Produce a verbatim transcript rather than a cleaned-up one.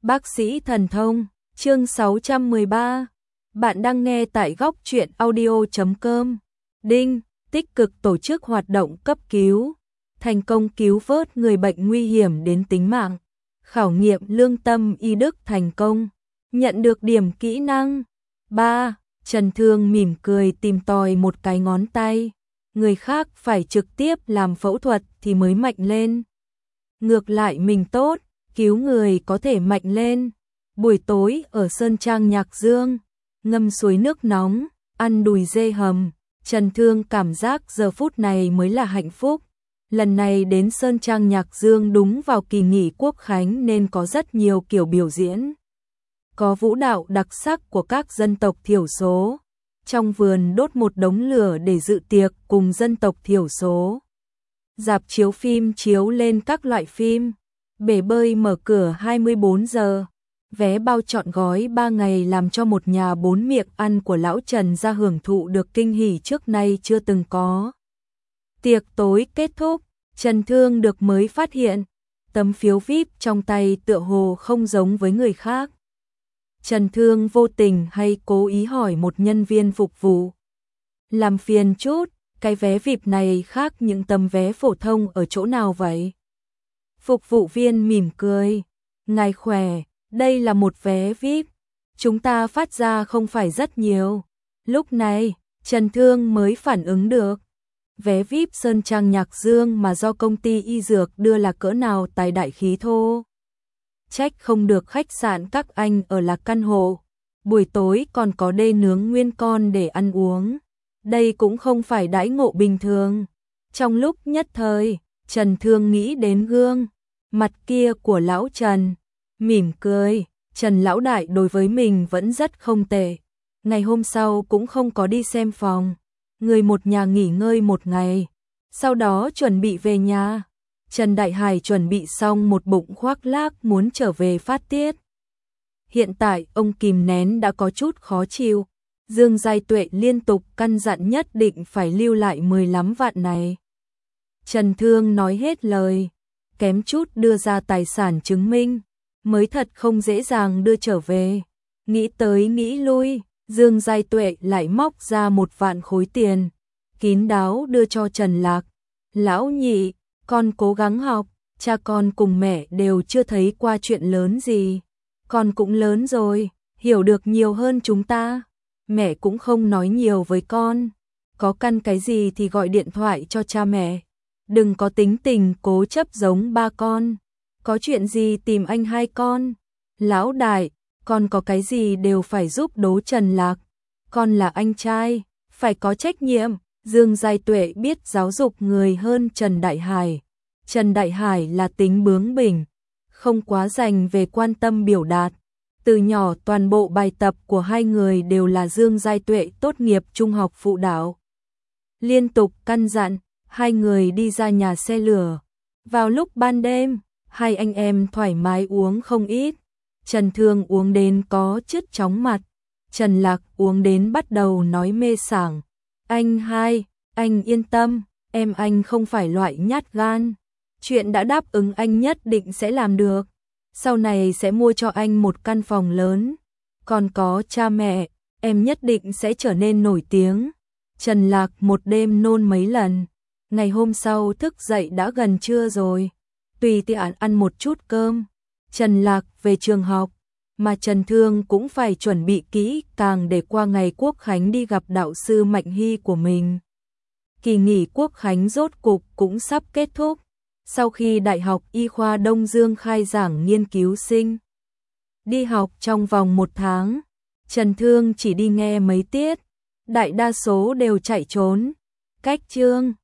Bác sĩ thần thông, chương sáu trăm mười ba. Bạn đang nghe tại góc truyện audio chấm com. Đinh, tích cực tổ chức hoạt động cấp cứu, thành công cứu vớt người bệnh nguy hiểm đến tính mạng. Khảo nghiệm lương tâm y đức thành công, nhận được điểm kỹ năng. ba. Trần Thương mỉm cười tìm tòi một cái ngón tay. Người khác phải trực tiếp làm phẫu thuật thì mới mạnh lên. Ngược lại mình tốt, cứu người có thể mạnh lên. Buổi tối ở Sơn Trang Nhạc Dương, ngâm suối nước nóng, ăn đùi dê hầm, Trần Thương cảm giác giờ phút này mới là hạnh phúc. Lần này đến Sơn Trang Nhạc Dương đúng vào kỳ nghỉ Quốc khánh nên có rất nhiều kiểu biểu diễn. Có vũ đạo đặc sắc của các dân tộc thiểu số. Trong vườn đốt một đống lửa để dự tiệc cùng dân tộc thiểu số. Rạp chiếu phim chiếu lên các loại phim. Bể bơi mở cửa hai mươi bốn giờ. Vé bao trọn gói ba ngày làm cho một nhà bốn miệng ăn của lão Trần ra hưởng thụ được kinh hỉ trước nay chưa từng có. Tiệc tối kết thúc, Trần Thương được mới phát hiện, tấm phiếu vi ai pi trong tay tựa hồ không giống với người khác. Trần Thương vô tình hay cố ý hỏi một nhân viên phục vụ. Làm phiền chút, cái vé vi ai pi này khác những tấm vé phổ thông ở chỗ nào vậy? Phục vụ viên mỉm cười. Ngài khỏe, đây là một vé vi ai pi. Chúng ta phát ra không phải rất nhiều. Lúc này, Trần Thương mới phản ứng được. Vé vi ai pi Sơn Trang Nhạc Dương mà do công ty y dược đưa là cỡ nào tài đại khí thô. Trách không được khách sạn các anh ở là căn hộ. Buổi tối còn có đê nướng nguyên con để ăn uống. Đây cũng không phải đãi ngộ bình thường. Trong lúc nhất thời, Trần Thương nghĩ đến gương mặt kia của lão Trần, mỉm cười. Trần lão đại đối với mình vẫn rất không tệ. Ngày hôm sau cũng không có đi xem phòng. Người một nhà nghỉ ngơi một ngày, sau đó chuẩn bị về nhà. Trần Đại Hải chuẩn bị xong một bụng khoác lác muốn trở về phát tiết. Hiện tại ông kìm nén đã có chút khó chịu. Dương Giai Tuệ liên tục căn dặn nhất định phải lưu lại mười lăm vạn này. Trần Thương nói hết lời, kém chút đưa ra tài sản chứng minh, mới thật không dễ dàng đưa trở về. Nghĩ tới nghĩ lui, Dương Giai Tuệ lại móc ra một vạn khối tiền, kín đáo đưa cho Trần Lạc. Lão nhị, con cố gắng học, cha con cùng mẹ đều chưa thấy qua chuyện lớn gì. Con cũng lớn rồi, hiểu được nhiều hơn chúng ta. Mẹ cũng không nói nhiều với con. Có căn cái gì thì gọi điện thoại cho cha mẹ. Đừng có tính tình cố chấp giống ba con. Có chuyện gì tìm anh hai con. Lão đại, con có cái gì đều phải giúp đố Trần Lạc. Con là anh trai, phải có trách nhiệm. Dương Giai Tuệ biết giáo dục người hơn Trần Đại Hải. Trần Đại Hải là tính bướng bỉnh, không quá dành về quan tâm biểu đạt. Từ nhỏ toàn bộ bài tập của hai người đều là Dương Giai Tuệ tốt nghiệp trung học phụ đạo. Liên tục căn dặn, hai người đi ra nhà xe lửa. Vào lúc ban đêm, hai anh em thoải mái uống không ít. Trần Thương uống đến có chút chóng mặt. Trần Lạc uống đến bắt đầu nói mê sảng. Anh hai, anh yên tâm, em anh không phải loại nhát gan. Chuyện đã đáp ứng anh nhất định sẽ làm được. Sau này sẽ mua cho anh một căn phòng lớn. Còn có cha mẹ, em nhất định sẽ trở nên nổi tiếng. Trần Lạc một đêm nôn mấy lần. Ngày hôm sau thức dậy đã gần trưa rồi. Tùy tiện ăn một chút cơm. Trần Lạc về trường học. Mà Trần Thương cũng phải chuẩn bị kỹ càng để qua ngày Quốc khánh đi gặp đạo sư Mạnh Hy của mình. Kỳ nghỉ Quốc khánh rốt cục cũng sắp kết thúc. Sau khi Đại học Y khoa Đông Dương khai giảng nghiên cứu sinh, đi học trong vòng một tháng, Trần Thương chỉ đi nghe mấy tiết, đại đa số đều chạy trốn. Cách chương